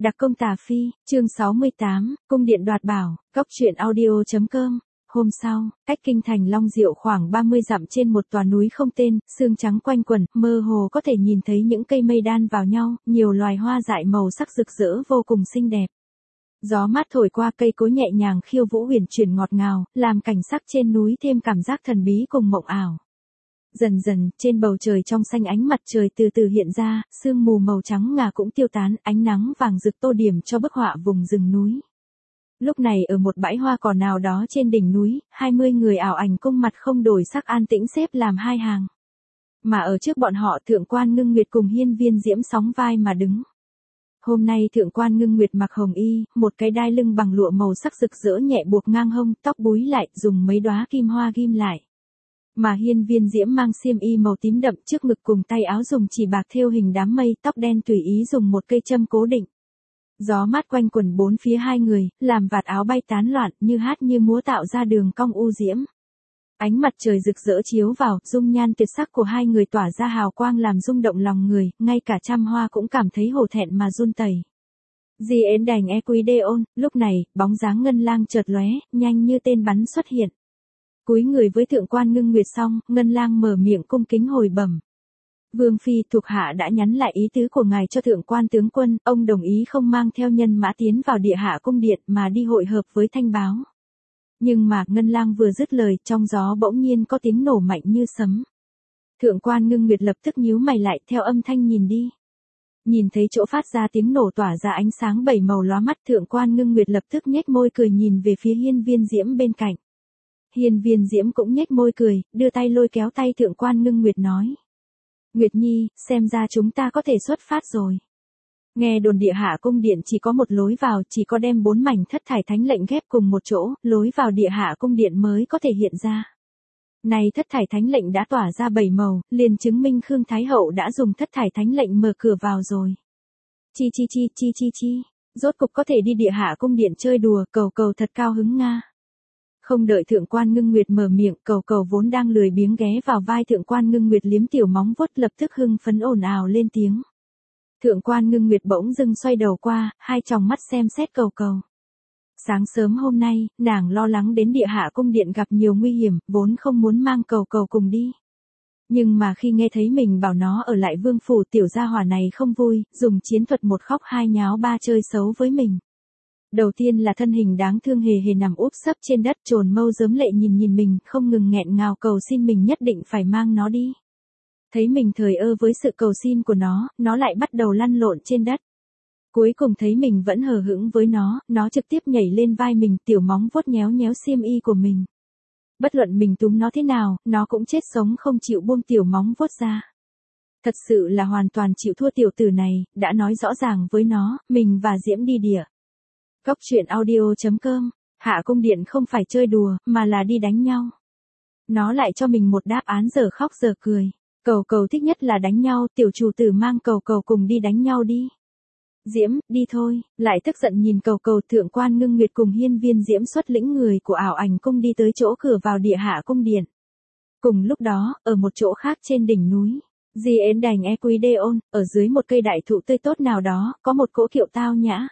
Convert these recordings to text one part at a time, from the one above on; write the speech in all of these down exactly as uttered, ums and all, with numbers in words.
Đặc công Tà Phi, chương sáu mươi tám, Cung điện đoạt bảo, góc truyện audio chấm com. Hôm sau, cách kinh thành Long Diệu khoảng ba mươi dặm trên một tòa núi không tên, sương trắng quanh quẩn, mơ hồ có thể nhìn thấy những cây mây đan vào nhau, nhiều loài hoa dại màu sắc rực rỡ vô cùng xinh đẹp. Gió mát thổi qua cây cối nhẹ nhàng khiêu vũ huyền chuyển ngọt ngào, làm cảnh sắc trên núi thêm cảm giác thần bí cùng mộng ảo. Dần dần, trên bầu trời trong xanh ánh mặt trời từ từ hiện ra, sương mù màu trắng ngà cũng tiêu tán, ánh nắng vàng rực tô điểm cho bức họa vùng rừng núi. Lúc này ở một bãi hoa cỏ nào đó trên đỉnh núi, hai mươi người ảo ảnh cung mặt không đổi sắc an tĩnh xếp làm hai hàng. Mà ở trước bọn họ Thượng quan Ngưng Nguyệt cùng Hiên Viên Diễm sóng vai mà đứng. Hôm nay Thượng quan Ngưng Nguyệt mặc hồng y, một cái đai lưng bằng lụa màu sắc rực rỡ nhẹ buộc ngang hông, tóc búi lại, dùng mấy đóa kim hoa ghim lại. Mà Hiên Viên Diễm mang xiêm y màu tím đậm, trước ngực cùng tay áo dùng chỉ bạc thêu hình đám mây, tóc đen tùy ý dùng một cây châm cố định. Gió mát quanh quẩn bốn phía hai người, làm vạt áo bay tán loạn, như hát như múa tạo ra đường cong u diễm. Ánh mặt trời rực rỡ chiếu vào, dung nhan tuyệt sắc của hai người tỏa ra hào quang làm rung động lòng người, ngay cả trăm hoa cũng cảm thấy hổ thẹn mà run tẩy. Di ến đành e quý đê ôn, lúc này, bóng dáng Ngân Lang chợt lóe, nhanh như tên bắn xuất hiện. Cúi người với Thượng quan Ngưng Nguyệt xong, Ngân Lang mở miệng cung kính hồi bẩm. Vương phi thuộc hạ đã nhắn lại ý tứ của ngài cho Thượng quan tướng quân, ông đồng ý không mang theo nhân mã tiến vào địa hạ cung điện mà đi hội hợp với Thanh Báo. Nhưng mà Ngân Lang vừa dứt lời, trong gió bỗng nhiên có tiếng nổ mạnh như sấm. Thượng quan Ngưng Nguyệt lập tức nhíu mày lại, theo âm thanh nhìn đi. Nhìn thấy chỗ phát ra tiếng nổ tỏa ra ánh sáng bảy màu lóa mắt, Thượng quan Ngưng Nguyệt lập tức nhếch môi cười nhìn về phía Hiên Viên Diễm bên cạnh. Hiên Viên Diễm cũng nhếch môi cười, đưa tay lôi kéo tay Thượng quan Ngưng Nguyệt nói. Nguyệt Nhi, xem ra chúng ta có thể xuất phát rồi. Nghe đồn địa hạ cung điện chỉ có một lối vào, chỉ có đem bốn mảnh thất thải thánh lệnh ghép cùng một chỗ, lối vào địa hạ cung điện mới có thể hiện ra. Này thất thải thánh lệnh đã tỏa ra bảy màu, liền chứng minh Khương Thái Hậu đã dùng thất thải thánh lệnh mở cửa vào rồi. Chi chi chi chi chi chi, rốt cục có thể đi địa hạ cung điện chơi đùa, cầu cầu thật cao hứng nga. Không đợi Thượng quan Ngưng Nguyệt mở miệng, cầu cầu vốn đang lười biếng ghé vào vai Thượng quan Ngưng Nguyệt liếm tiểu móng vuốt lập tức hưng phấn ồn ào lên tiếng. Thượng quan Ngưng Nguyệt bỗng dưng xoay đầu qua, hai tròng mắt xem xét cầu cầu. Sáng sớm hôm nay, nàng lo lắng đến địa hạ cung điện gặp nhiều nguy hiểm, vốn không muốn mang cầu cầu cùng đi. Nhưng mà khi nghe thấy mình bảo nó ở lại vương phủ, tiểu gia hỏa này không vui, dùng chiến thuật một khóc hai nháo ba chơi xấu với mình. Đầu tiên là thân hình đáng thương hề hề nằm úp sấp trên đất, trồn mâu rớm lệ nhìn nhìn mình, không ngừng nghẹn ngào cầu xin mình nhất định phải mang nó đi. Thấy mình thời ơ với sự cầu xin của nó, nó lại bắt đầu lăn lộn trên đất. Cuối cùng thấy mình vẫn hờ hững với nó, nó trực tiếp nhảy lên vai mình, tiểu móng vuốt nhéo nhéo xiêm y của mình. Bất luận mình túm nó thế nào, nó cũng chết sống không chịu buông tiểu móng vuốt ra. Thật sự là hoàn toàn chịu thua tiểu tử này, đã nói rõ ràng với nó, mình và Diễm đi địa. Góc truyện audio chấm com, hạ cung điện không phải chơi đùa, mà là đi đánh nhau. Nó lại cho mình một đáp án giờ khóc giờ cười. Cầu cầu thích nhất là đánh nhau, tiểu chủ tử mang cầu cầu cùng đi đánh nhau đi. Diễm, đi thôi, lại tức giận nhìn cầu cầu. Thượng quan Ngưng Nguyệt cùng Hiên Viên Diễm xuất lĩnh người của ảo ảnh cung đi tới chỗ cửa vào địa hạ cung điện. Cùng lúc đó, ở một chỗ khác trên đỉnh núi, Di ến đành e quý đê ôn, ở dưới một cây đại thụ tươi tốt nào đó, có một cỗ kiệu tao nhã.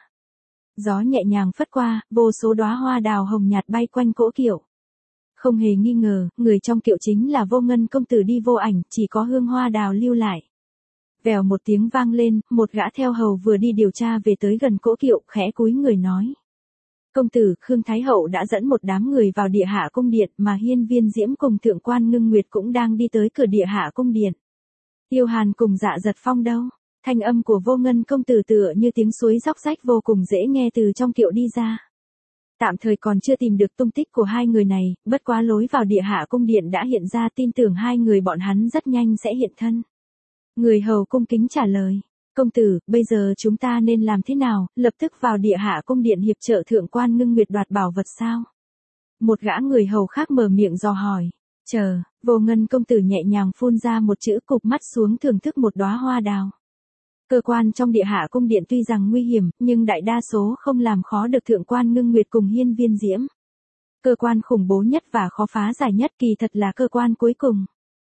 Gió nhẹ nhàng phất qua, vô số đóa hoa đào hồng nhạt bay quanh cỗ kiệu. Không hề nghi ngờ, người trong kiệu chính là Vô Ngân công tử đi vô ảnh, chỉ có hương hoa đào lưu lại. Vèo một tiếng vang lên, một gã theo hầu vừa đi điều tra về tới gần cỗ kiệu, khẽ cúi người nói. Công tử, Khương Thái Hậu đã dẫn một đám người vào địa hạ cung điện, mà Hiên Viên Diễm cùng Thượng quan Ngưng Nguyệt cũng đang đi tới cửa địa hạ cung điện. Tiêu Hàn cùng Dạ Giật Phong đâu? Thanh âm của Vô Ngân công tử tựa như tiếng suối róc rách vô cùng dễ nghe từ trong kiệu đi ra. Tạm thời còn chưa tìm được tung tích của hai người này, bất quá lối vào địa hạ cung điện đã hiện ra, tin tưởng hai người bọn hắn rất nhanh sẽ hiện thân. Người hầu cung kính trả lời. Công tử, bây giờ chúng ta nên làm thế nào, lập tức vào địa hạ cung điện hiệp trợ Thượng quan Ngưng Nguyệt đoạt bảo vật sao? Một gã người hầu khác mở miệng dò hỏi. Chờ, Vô Ngân công tử nhẹ nhàng phun ra một chữ, cụp mắt xuống thưởng thức một đóa hoa đào. Cơ quan trong địa hạ cung điện tuy rằng nguy hiểm, nhưng đại đa số không làm khó được Thượng quan Ngưng Nguyệt cùng Hiên Viên Diễm. Cơ quan khủng bố nhất và khó phá giải nhất kỳ thật là cơ quan cuối cùng.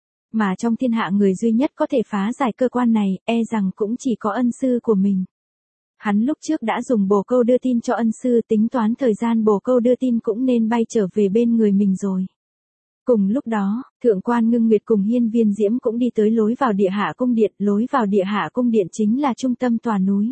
Mà trong thiên hạ người duy nhất có thể phá giải cơ quan này, e rằng cũng chỉ có ân sư của mình. Hắn lúc trước đã dùng bồ câu đưa tin cho ân sư, tính toán thời gian bồ câu đưa tin cũng nên bay trở về bên người mình rồi. Cùng lúc đó, Thượng quan Ngưng Nguyệt cùng Hiên Viên Diễm cũng đi tới lối vào Địa Hạ Cung Điện, lối vào Địa Hạ Cung Điện chính là trung tâm tòa núi.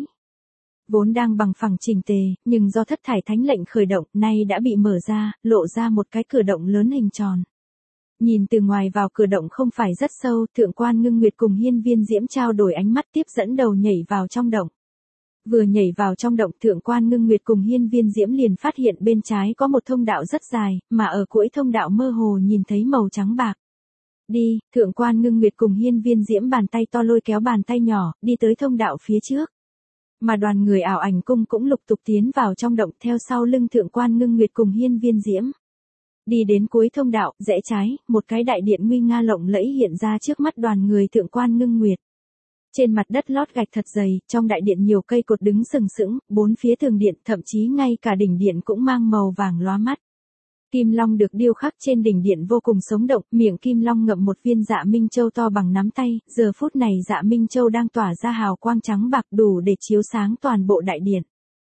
Vốn đang bằng phẳng chỉnh tề, nhưng do thất thải thánh lệnh khởi động, nay đã bị mở ra, lộ ra một cái cửa động lớn hình tròn. Nhìn từ ngoài vào cửa động không phải rất sâu, Thượng quan Ngưng Nguyệt cùng Hiên Viên Diễm trao đổi ánh mắt tiếp dẫn đầu nhảy vào trong động. Vừa nhảy vào trong động, Thượng quan Ngưng Nguyệt cùng Hiên Viên Diễm liền phát hiện bên trái có một thông đạo rất dài, mà ở cuối thông đạo mơ hồ nhìn thấy màu trắng bạc. Đi, Thượng quan Ngưng Nguyệt cùng Hiên Viên Diễm bàn tay to lôi kéo bàn tay nhỏ, đi tới thông đạo phía trước. Mà đoàn người ảo ảnh cung cũng lục tục tiến vào trong động theo sau lưng Thượng quan Ngưng Nguyệt cùng Hiên Viên Diễm. Đi đến cuối thông đạo, rẽ trái, một cái đại điện nguy nga lộng lẫy hiện ra trước mắt đoàn người Thượng quan Ngưng Nguyệt. Trên mặt đất lót gạch thật dày, trong đại điện nhiều cây cột đứng sừng sững, bốn phía tường điện, thậm chí ngay cả đỉnh điện cũng mang màu vàng lóa mắt. Kim long được điêu khắc trên đỉnh điện vô cùng sống động, miệng kim long ngậm một viên Dạ Minh Châu to bằng nắm tay, giờ phút này Dạ Minh Châu đang tỏa ra hào quang trắng bạc đủ để chiếu sáng toàn bộ đại điện.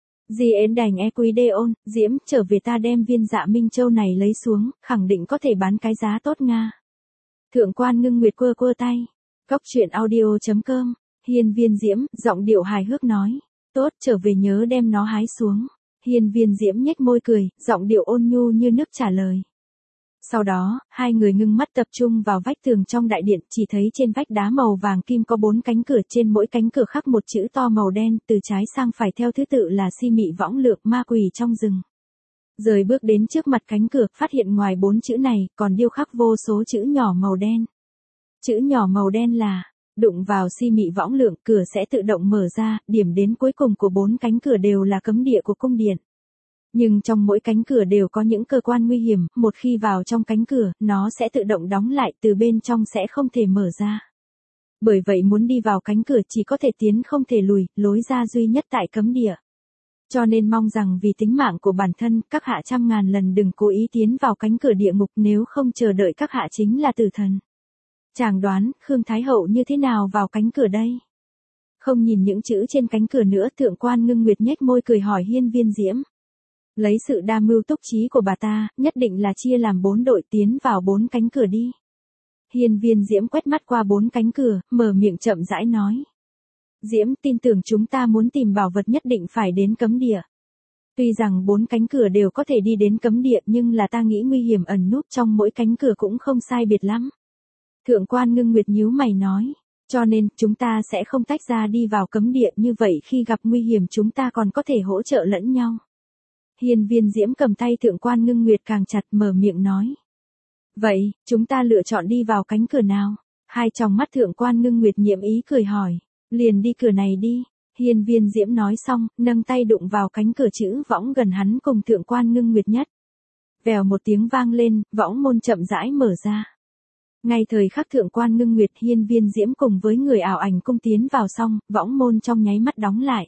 Di ến đành e quý đê ôn, Diễm, trở về ta đem viên Dạ Minh Châu này lấy xuống, khẳng định có thể bán cái giá tốt nga. Thượng quan Ngưng Nguyệt quơ quơ tay. Góc truyện audio chấm com, Hiên Viên Diễm, giọng điệu hài hước nói. Tốt, trở về nhớ đem nó hái xuống. Hiên Viên Diễm nhếch môi cười, giọng điệu ôn nhu như nước trả lời. Sau đó, hai người ngưng mắt tập trung vào vách tường trong đại điện, chỉ thấy trên vách đá màu vàng kim có bốn cánh cửa, trên mỗi cánh cửa khắc một chữ to màu đen, từ trái sang phải theo thứ tự là si mị võng lược ma quỷ trong rừng. Rời bước đến trước mặt cánh cửa, phát hiện ngoài bốn chữ này, còn điêu khắc vô số chữ nhỏ màu đen. Chữ nhỏ màu đen là, đụng vào si mị võng lượng, cửa sẽ tự động mở ra, điểm đến cuối cùng của bốn cánh cửa đều là cấm địa của cung điện. Nhưng trong mỗi cánh cửa đều có những cơ quan nguy hiểm, một khi vào trong cánh cửa, nó sẽ tự động đóng lại, từ bên trong sẽ không thể mở ra. Bởi vậy muốn đi vào cánh cửa chỉ có thể tiến không thể lùi, lối ra duy nhất tại cấm địa. Cho nên mong rằng vì tính mạng của bản thân, các hạ trăm ngàn lần đừng cố ý tiến vào cánh cửa địa ngục, nếu không chờ đợi các hạ chính là tử thần. Chàng đoán, Khương Thái Hậu như thế nào vào cánh cửa đây? Không nhìn những chữ trên cánh cửa nữa, Thượng quan Ngưng Nguyệt nhếch môi cười hỏi Hiên Viên Diễm. Lấy sự đa mưu túc trí của bà ta, nhất định là chia làm bốn đội tiến vào bốn cánh cửa đi. Hiên Viên Diễm quét mắt qua bốn cánh cửa, mở miệng chậm rãi nói. Diễm, tin tưởng chúng ta muốn tìm bảo vật nhất định phải đến cấm địa. Tuy rằng bốn cánh cửa đều có thể đi đến cấm địa, nhưng là ta nghĩ nguy hiểm ẩn núp trong mỗi cánh cửa cũng không sai biệt lắm. Thượng quan Ngưng Nguyệt nhíu mày nói, cho nên, chúng ta sẽ không tách ra đi vào cấm địa, như vậy khi gặp nguy hiểm chúng ta còn có thể hỗ trợ lẫn nhau. Hiên Viên Diễm cầm tay Thượng quan Ngưng Nguyệt càng chặt, mở miệng nói. Vậy, chúng ta lựa chọn đi vào cánh cửa nào? Hai tròng mắt Thượng quan Ngưng Nguyệt nhiễm ý cười hỏi, liền đi cửa này đi. Hiên Viên Diễm nói xong, nâng tay đụng vào cánh cửa chữ võng gần hắn cùng Thượng quan Ngưng Nguyệt nhất. Vèo một tiếng vang lên, võng môn chậm rãi mở ra. Ngay thời khắc Thượng quan Ngưng Nguyệt, Hiên Viên Diễm cùng với người ảo ảnh cung tiến vào xong, võng môn trong nháy mắt đóng lại.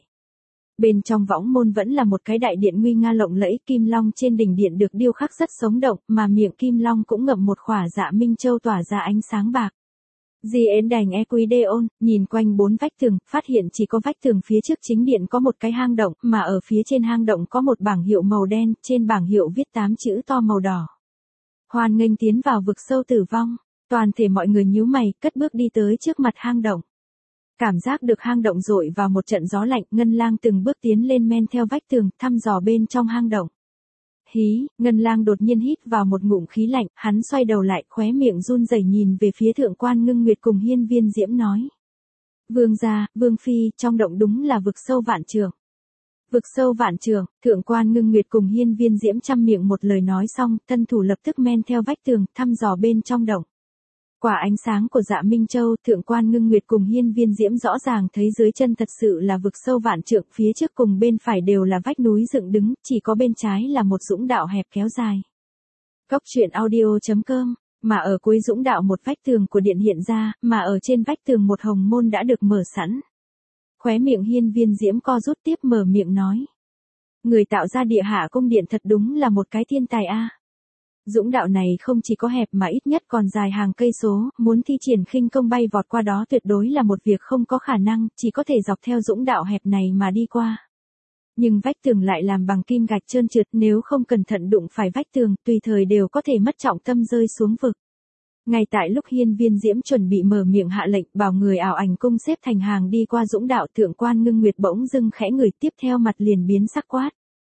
Bên trong võng môn vẫn là một cái đại điện nguy nga lộng lẫy, kim long trên đỉnh điện được điêu khắc rất sống động, mà miệng kim long cũng ngậm một khỏa Dạ Minh Châu tỏa ra ánh sáng bạc. Di ến đành e quý đê ôn, nhìn quanh bốn vách tường, phát hiện chỉ có vách tường phía trước chính điện có một cái hang động, mà ở phía trên hang động có một bảng hiệu màu đen, trên bảng hiệu viết tám chữ to màu đỏ. Hoan nghênh tiến vào vực sâu tử vong. Toàn thể mọi người nhíu mày, cất bước đi tới trước mặt hang động. Cảm giác được hang động dội vào một trận gió lạnh, Ngân Lang từng bước tiến lên men theo vách tường, thăm dò bên trong hang động. Hí, Ngân Lang đột nhiên hít vào một ngụm khí lạnh, hắn xoay đầu lại, khóe miệng run rẩy nhìn về phía Thượng quan Ngưng Nguyệt cùng Hiên Viên Diễm nói. Vương gia, Vương phi, trong động đúng là vực sâu vạn trượng. Vực sâu vạn trượng, Thượng quan Ngưng Nguyệt cùng Hiên Viên Diễm chăm miệng một lời nói xong, thân thủ lập tức men theo vách tường, thăm dò bên trong động. Quả ánh sáng của Dạ Minh Châu, Thượng quan Ngưng Nguyệt cùng Hiên Viên Diễm rõ ràng thấy dưới chân thật sự là vực sâu vạn trượng, phía trước cùng bên phải đều là vách núi dựng đứng, chỉ có bên trái là một dũng đạo hẹp kéo dài. Góc truyện audio chấm com, mà ở cuối dũng đạo một vách tường của điện hiện ra, mà ở trên vách tường một hồng môn đã được mở sẵn. Khóe miệng Hiên Viên Diễm co rút tiếp, mở miệng nói. Người tạo ra Địa Hạ Cung Điện thật đúng là một cái thiên tài a. Dũng đạo này không chỉ có hẹp mà ít nhất còn dài hàng cây số, muốn thi triển khinh công bay vọt qua đó tuyệt đối là một việc không có khả năng, chỉ có thể dọc theo dũng đạo hẹp này mà đi qua. Nhưng vách tường lại làm bằng kim gạch trơn trượt, nếu không cẩn thận đụng phải vách tường, tùy thời đều có thể mất trọng tâm rơi xuống vực. Ngay tại lúc Hiên Viên Diễm chuẩn bị mở miệng hạ lệnh bảo người ảo ảnh cung xếp thành hàng đi qua dũng đạo, Thượng quan Ngưng Nguyệt bỗng dưng khẽ người, tiếp theo mặt liền biến sắc quát.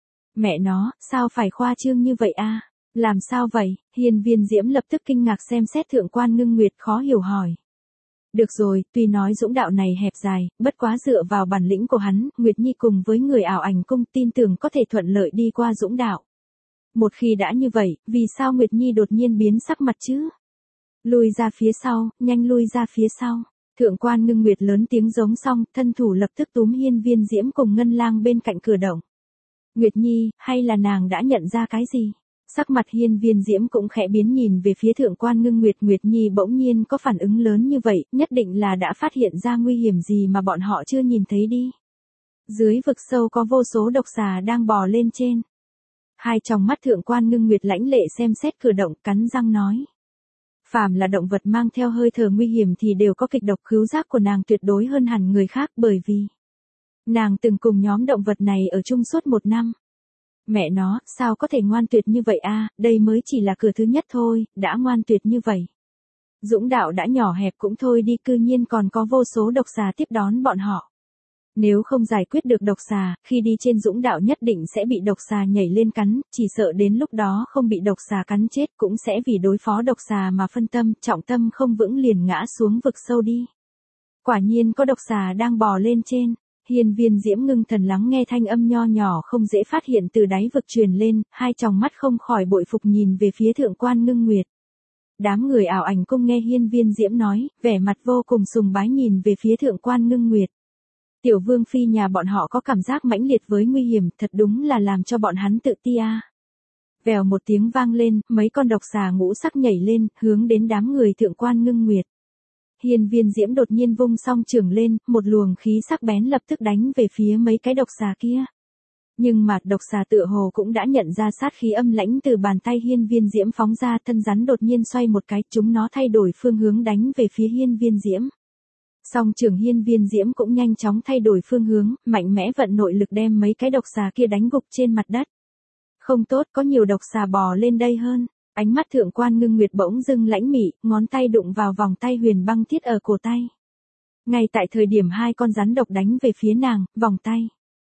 Mẹ nó, sao phải khoa trương như vậy a? Làm sao vậy? Hiên Viên Diễm lập tức kinh ngạc xem xét Thượng quan Ngưng Nguyệt, khó hiểu hỏi. Được rồi, tuy nói dũng đạo này hẹp dài, bất quá dựa vào bản lĩnh của hắn, Nguyệt Nhi cùng với người ảo ảnh cung tin tưởng có thể thuận lợi đi qua dũng đạo. Một khi đã như vậy, vì sao Nguyệt Nhi đột nhiên biến sắc mặt chứ? Lui ra phía sau, nhanh lui ra phía sau. Thượng quan Ngưng Nguyệt lớn tiếng giống xong, thân thủ lập tức túm Hiên Viên Diễm cùng Ngân Lang bên cạnh cửa động. Nguyệt Nhi, hay là nàng đã nhận ra cái gì? Sắc mặt Hiên Viên Diễm cũng khẽ biến, nhìn về phía Thượng quan Ngưng Nguyệt. Nguyệt Nhi bỗng nhiên có phản ứng lớn như vậy, nhất định là đã phát hiện ra nguy hiểm gì mà bọn họ chưa nhìn thấy đi. Dưới vực sâu có vô số độc xà đang bò lên trên. Hai tròng mắt Thượng quan Ngưng Nguyệt lãnh lệ xem xét cửa động, cắn răng nói. Phàm là động vật mang theo hơi thở nguy hiểm thì đều có kịch độc, khứu giác của nàng tuyệt đối hơn hẳn người khác, bởi vì nàng từng cùng nhóm động vật này ở chung suốt một năm. Mẹ nó, sao có thể ngoan tuyệt như vậy a? Đây mới chỉ là cửa thứ nhất thôi, đã ngoan tuyệt như vậy. Dũng đạo đã nhỏ hẹp cũng thôi đi, cư nhiên còn có vô số độc xà tiếp đón bọn họ. Nếu không giải quyết được độc xà, khi đi trên dũng đạo nhất định sẽ bị độc xà nhảy lên cắn, chỉ sợ đến lúc đó không bị độc xà cắn chết cũng sẽ vì đối phó độc xà mà phân tâm, trọng tâm không vững liền ngã xuống vực sâu đi. Quả nhiên có độc xà đang bò lên trên. Hiên Viên Diễm ngưng thần lắng nghe thanh âm nho nhỏ không dễ phát hiện từ đáy vực truyền lên, hai tròng mắt không khỏi bội phục nhìn về phía Thượng quan Ngưng Nguyệt. Đám người ảo ảnh cung nghe Hiên Viên Diễm nói, vẻ mặt vô cùng sùng bái nhìn về phía Thượng quan Ngưng Nguyệt. Tiểu vương phi nhà bọn họ có cảm giác mãnh liệt với nguy hiểm, thật đúng là làm cho bọn hắn tự ti a. Vèo một tiếng vang lên, mấy con độc xà ngũ sắc nhảy lên, hướng đến đám người Thượng quan Ngưng Nguyệt. Hiên Viên Diễm đột nhiên vung song chưởng lên, một luồng khí sắc bén lập tức đánh về phía mấy cái độc xà kia. Nhưng mà độc xà tựa hồ cũng đã nhận ra sát khí âm lãnh từ bàn tay Hiên Viên Diễm phóng ra, thân rắn đột nhiên xoay một cái, chúng nó thay đổi phương hướng đánh về phía Hiên Viên Diễm. Song chưởng Hiên Viên Diễm cũng nhanh chóng thay đổi phương hướng, mạnh mẽ vận nội lực đem mấy cái độc xà kia đánh gục trên mặt đất. Không tốt, có nhiều độc xà bò lên đây hơn. Ánh mắt Thượng quan Ngưng Nguyệt bỗng dưng lãnh mị, ngón tay đụng vào vòng tay huyền băng thiết ở cổ tay. Ngay tại thời điểm hai con rắn độc đánh về phía nàng, vòng tay.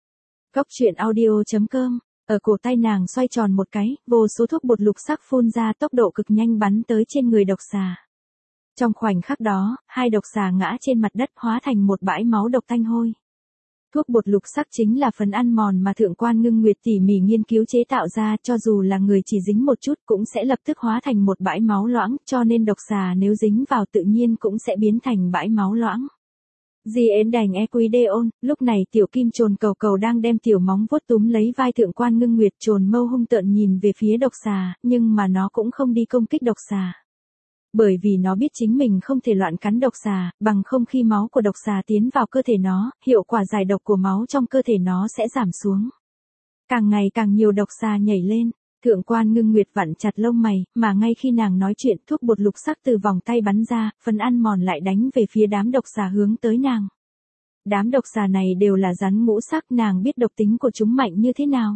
Góc truyện audio chấm com, ở cổ tay nàng xoay tròn một cái, vô số thuốc bột lục sắc phun ra, tốc độ cực nhanh bắn tới trên người độc xà. Trong khoảnh khắc đó, hai độc xà ngã trên mặt đất hóa thành một bãi máu độc tanh hôi. Thuốc bột lục sắc chính là phần ăn mòn mà Thượng quan Ngưng Nguyệt tỉ mỉ nghiên cứu chế tạo ra, cho dù là người chỉ dính một chút cũng sẽ lập tức hóa thành một bãi máu loãng, cho nên độc xà nếu dính vào tự nhiên cũng sẽ biến thành bãi máu loãng. Di ến đành Equideon, lúc này tiểu kim trồn cầu cầu đang đem tiểu móng vuốt túm lấy vai Thượng quan Ngưng Nguyệt, trồn mâu hung tợn nhìn về phía độc xà, nhưng mà nó cũng không đi công kích độc xà. Bởi vì nó biết chính mình không thể loạn cắn độc xà, bằng không khi máu của độc xà tiến vào cơ thể nó, hiệu quả giải độc của máu trong cơ thể nó sẽ giảm xuống. Càng ngày càng nhiều độc xà nhảy lên, Thượng quan Ngưng Nguyệt vặn chặt lông mày, mà ngay khi nàng nói chuyện, thuốc bột lục sắc từ vòng tay bắn ra, phần ăn mòn lại đánh về phía đám độc xà hướng tới nàng. Đám độc xà này đều là rắn ngũ sắc, nàng biết độc tính của chúng mạnh như thế nào.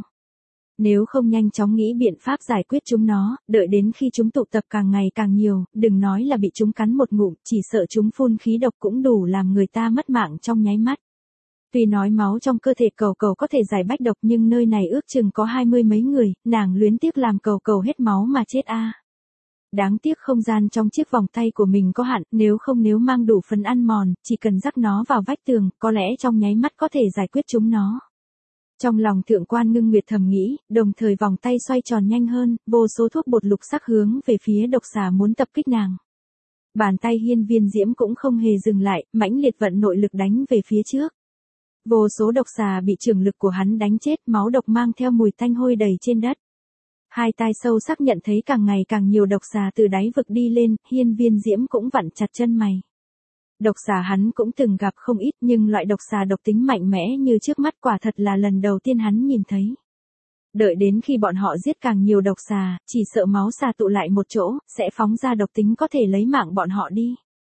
Nếu không nhanh chóng nghĩ biện pháp giải quyết chúng nó, đợi đến khi chúng tụ tập càng ngày càng nhiều, đừng nói là bị chúng cắn một ngụm, chỉ sợ chúng phun khí độc cũng đủ làm người ta mất mạng trong nháy mắt. Tuy nói máu trong cơ thể cầu cầu có thể giải bách độc, nhưng nơi này ước chừng có hai mươi mấy người, nàng luyến tiếc làm cầu cầu hết máu mà chết a. Đáng tiếc không gian trong chiếc vòng tay của mình có hạn, nếu không nếu mang đủ phần ăn mòn, chỉ cần rắc nó vào vách tường, có lẽ trong nháy mắt có thể giải quyết chúng nó. Trong lòng Thượng quan Ngưng Nguyệt thầm nghĩ, đồng thời vòng tay xoay tròn nhanh hơn, vô số thuốc bột lục sắc hướng về phía độc xà muốn tập kích nàng. Bàn tay Hiên Viên Diễm cũng không hề dừng lại, mãnh liệt vận nội lực đánh về phía trước. Vô số độc xà bị trường lực của hắn đánh chết, máu độc mang theo mùi tanh hôi đầy trên đất. Hai tai sâu sắc nhận thấy càng ngày càng nhiều độc xà từ đáy vực đi lên, Hiên Viên Diễm cũng vặn chặt chân mày. Độc xà hắn cũng từng gặp không ít, nhưng loại độc xà độc tính mạnh mẽ như trước mắt quả thật là lần đầu tiên hắn nhìn thấy. Đợi đến khi bọn họ giết càng nhiều độc xà, chỉ sợ máu xà tụ lại một chỗ, sẽ phóng ra độc tính có thể lấy mạng bọn họ đi.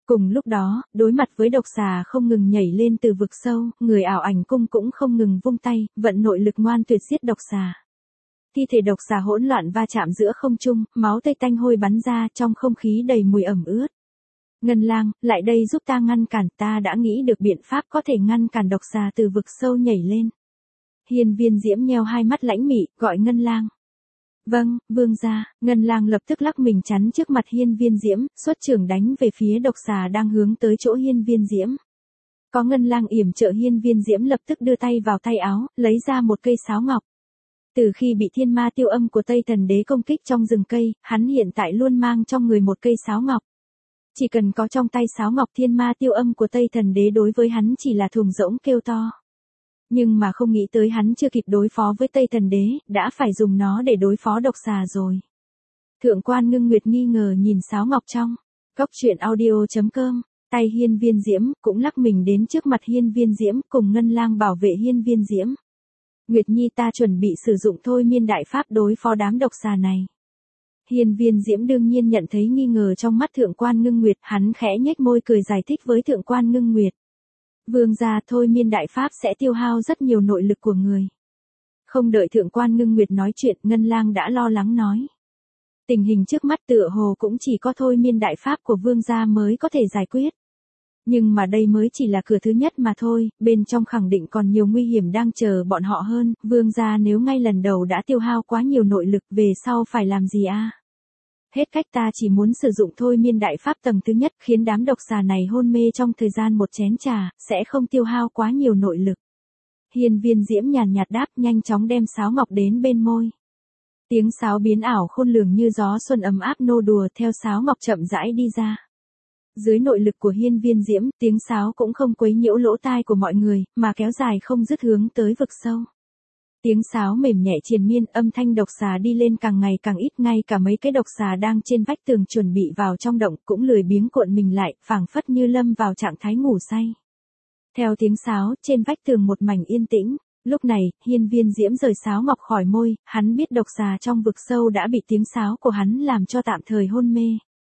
Cùng lúc đó, đối mặt với độc xà không ngừng nhảy lên từ vực sâu, người ảo ảnh cung cũng không ngừng vung tay, vận nội lực ngoan tuyệt giết độc xà. Thi thể độc xà hỗn loạn va chạm giữa không trung, máu tươi tanh hôi bắn ra trong không khí đầy mùi ẩm ướt. Ngân Lang, lại đây giúp ta ngăn cản, ta đã nghĩ được biện pháp có thể ngăn cản độc xà từ vực sâu nhảy lên. Hiên Viên Diễm nheo hai mắt lãnh mị, gọi Ngân Lang. Vâng, vương gia. Ngân Lang lập tức lắc mình chắn trước mặt Hiên Viên Diễm, xuất trường đánh về phía độc xà đang hướng tới chỗ Hiên Viên Diễm. Có Ngân Lang yểm trợ, Hiên Viên Diễm lập tức đưa tay vào tay áo, lấy ra một cây sáo ngọc. Từ khi bị thiên ma tiêu âm của Tây Thần Đế công kích trong rừng cây, hắn hiện tại luôn mang trong người một cây sáo ngọc. Chỉ cần có trong tay sáo ngọc, thiên ma tiêu âm của Tây Thần Đế đối với hắn chỉ là thùng rỗng kêu to. Nhưng mà không nghĩ tới hắn chưa kịp đối phó với Tây Thần Đế, đã phải dùng nó để đối phó độc xà rồi. Thượng quan Ngưng Nguyệt nghi ngờ nhìn sáo ngọc trong cốc truyện audio chấm com, tay Hiên Viên Diễm cũng lắc mình đến trước mặt Hiên Viên Diễm cùng Ngân Lang bảo vệ Hiên Viên Diễm. Nguyệt Nhi, ta chuẩn bị sử dụng thôi miên đại pháp đối phó đám độc xà này. Hiên Viên Diễm đương nhiên nhận thấy nghi ngờ trong mắt Thượng quan Ngưng Nguyệt, hắn khẽ nhếch môi cười giải thích với Thượng quan Ngưng Nguyệt. Vương gia, thôi miên đại pháp sẽ tiêu hao rất nhiều nội lực của người. Không đợi Thượng quan Ngưng Nguyệt nói chuyện, Ngân Lang đã lo lắng nói. Tình hình trước mắt tựa hồ cũng chỉ có thôi miên đại pháp của vương gia mới có thể giải quyết. Nhưng mà đây mới chỉ là cửa thứ nhất mà thôi, bên trong khẳng định còn nhiều nguy hiểm đang chờ bọn họ hơn, vương gia nếu ngay lần đầu đã tiêu hao quá nhiều nội lực, về sau phải làm gì a? Hết cách, ta chỉ muốn sử dụng thôi miên đại pháp tầng thứ nhất, khiến đám độc xà này hôn mê trong thời gian một chén trà, sẽ không tiêu hao quá nhiều nội lực. Hiên Viên Diễm nhàn nhạt đáp, nhanh chóng đem sáo ngọc đến bên môi. Tiếng sáo biến ảo khôn lường như gió xuân ấm áp nô đùa theo sáo ngọc chậm rãi đi ra. Dưới nội lực của Hiên Viên Diễm, tiếng sáo cũng không quấy nhiễu lỗ tai của mọi người, mà kéo dài không dứt hướng tới vực sâu. Tiếng sáo mềm nhẹ triền miên, âm thanh độc xà đi lên càng ngày càng ít, ngay cả mấy cái độc xà đang trên vách tường chuẩn bị vào trong động cũng lười biếng cuộn mình lại, phảng phất như lâm vào trạng thái ngủ say. Theo tiếng sáo, trên vách tường một mảnh yên tĩnh. Lúc này, Hiên Viên Diễm rời sáo ngọc khỏi môi, hắn biết độc xà trong vực sâu đã bị tiếng sáo của hắn làm cho tạm thời hôn mê.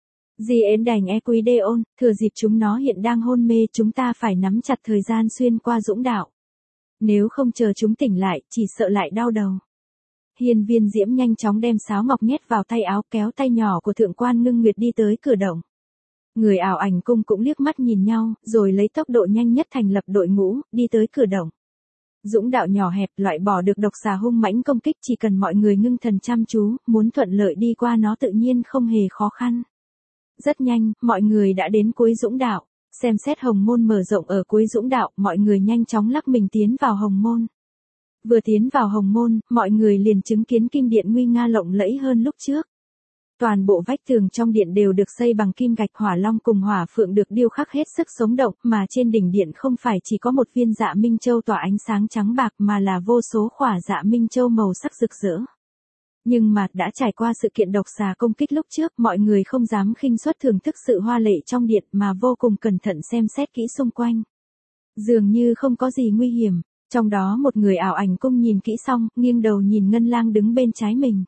Di ến đành Equideon, thừa dịp chúng nó hiện đang hôn mê, chúng ta phải nắm chặt thời gian xuyên qua dũng đạo. Nếu không chờ chúng tỉnh lại, chỉ sợ lại đau đầu. Hiên Viên Diễm nhanh chóng đem sáo ngọc nhét vào tay áo, kéo tay nhỏ của Thượng quan Ngưng Nguyệt đi tới cửa động. Người ảo ảnh cung cũng liếc mắt nhìn nhau, rồi lấy tốc độ nhanh nhất thành lập đội ngũ, đi tới cửa động. Dũng đạo nhỏ hẹp, loại bỏ được độc xà hung mãnh công kích, chỉ cần mọi người ngưng thần chăm chú, muốn thuận lợi đi qua nó tự nhiên không hề khó khăn. Rất nhanh, mọi người đã đến cuối dũng đạo. Xem xét hồng môn mở rộng ở cuối dũng đạo, mọi người nhanh chóng lắc mình tiến vào hồng môn. Vừa tiến vào hồng môn, mọi người liền chứng kiến kim điện nguy nga lộng lẫy hơn lúc trước. Toàn bộ vách tường trong điện đều được xây bằng kim gạch, hỏa long cùng hỏa phượng được điêu khắc hết sức sống động, mà trên đỉnh điện không phải chỉ có một viên dạ minh châu tỏa ánh sáng trắng bạc mà là vô số khỏa dạ minh châu màu sắc rực rỡ. Nhưng mà, đã trải qua sự kiện độc xà công kích lúc trước, mọi người không dám khinh suất thưởng thức sự hoa lệ trong điện mà vô cùng cẩn thận xem xét kỹ xung quanh. Dường như không có gì nguy hiểm, trong đó một người ảo ảnh cung nhìn kỹ xong, nghiêng đầu nhìn Ngân Lang đứng bên trái mình.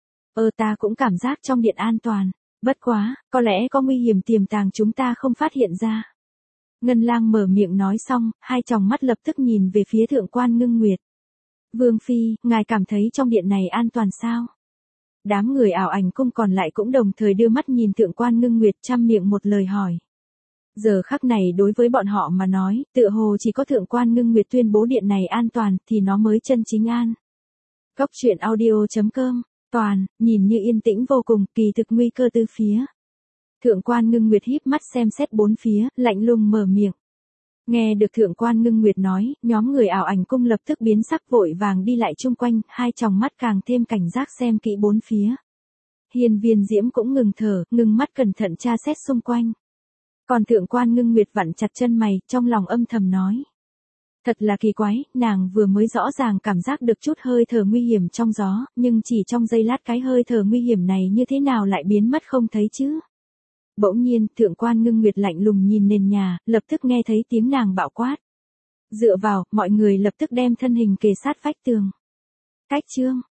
Ơ ta cũng cảm giác trong điện an toàn, bất quá, có lẽ có nguy hiểm tiềm tàng chúng ta không phát hiện ra. Ngân Lang mở miệng nói xong, hai tròng mắt lập tức nhìn về phía Thượng quan Ngưng Nguyệt. Vương Phi, ngài cảm thấy trong điện này an toàn sao? Đám người ảo ảnh cung còn lại cũng đồng thời đưa mắt nhìn Thượng quan Ngưng Nguyệt, chăm miệng một lời hỏi. Giờ khắc này đối với bọn họ mà nói, tựa hồ chỉ có Thượng quan Ngưng Nguyệt tuyên bố điện này an toàn thì nó mới chân chính an. Cốc truyện audio chấm com, toàn, nhìn như yên tĩnh vô cùng, kỳ thực nguy cơ từ phía. Thượng quan Ngưng Nguyệt híp mắt xem xét bốn phía, lạnh lùng mở miệng. Nghe được Thượng quan Ngưng Nguyệt nói, nhóm người ảo ảnh cung lập tức biến sắc, vội vàng đi lại chung quanh, hai tròng mắt càng thêm cảnh giác xem kỹ bốn phía. Hiên Viên Diễm cũng ngừng thở, ngừng mắt cẩn thận tra xét xung quanh. Còn Thượng quan Ngưng Nguyệt vặn chặt chân mày, trong lòng âm thầm nói. Thật là kỳ quái, nàng vừa mới rõ ràng cảm giác được chút hơi thở nguy hiểm trong gió, nhưng chỉ trong giây lát cái hơi thở nguy hiểm này như thế nào lại biến mất không thấy chứ? Bỗng nhiên, Thượng quan Ngưng Nguyệt lạnh lùng nhìn nền nhà, lập tức nghe thấy tiếng nàng bạo quát. Dựa vào, mọi người lập tức đem thân hình kề sát vách tường. Cách chương.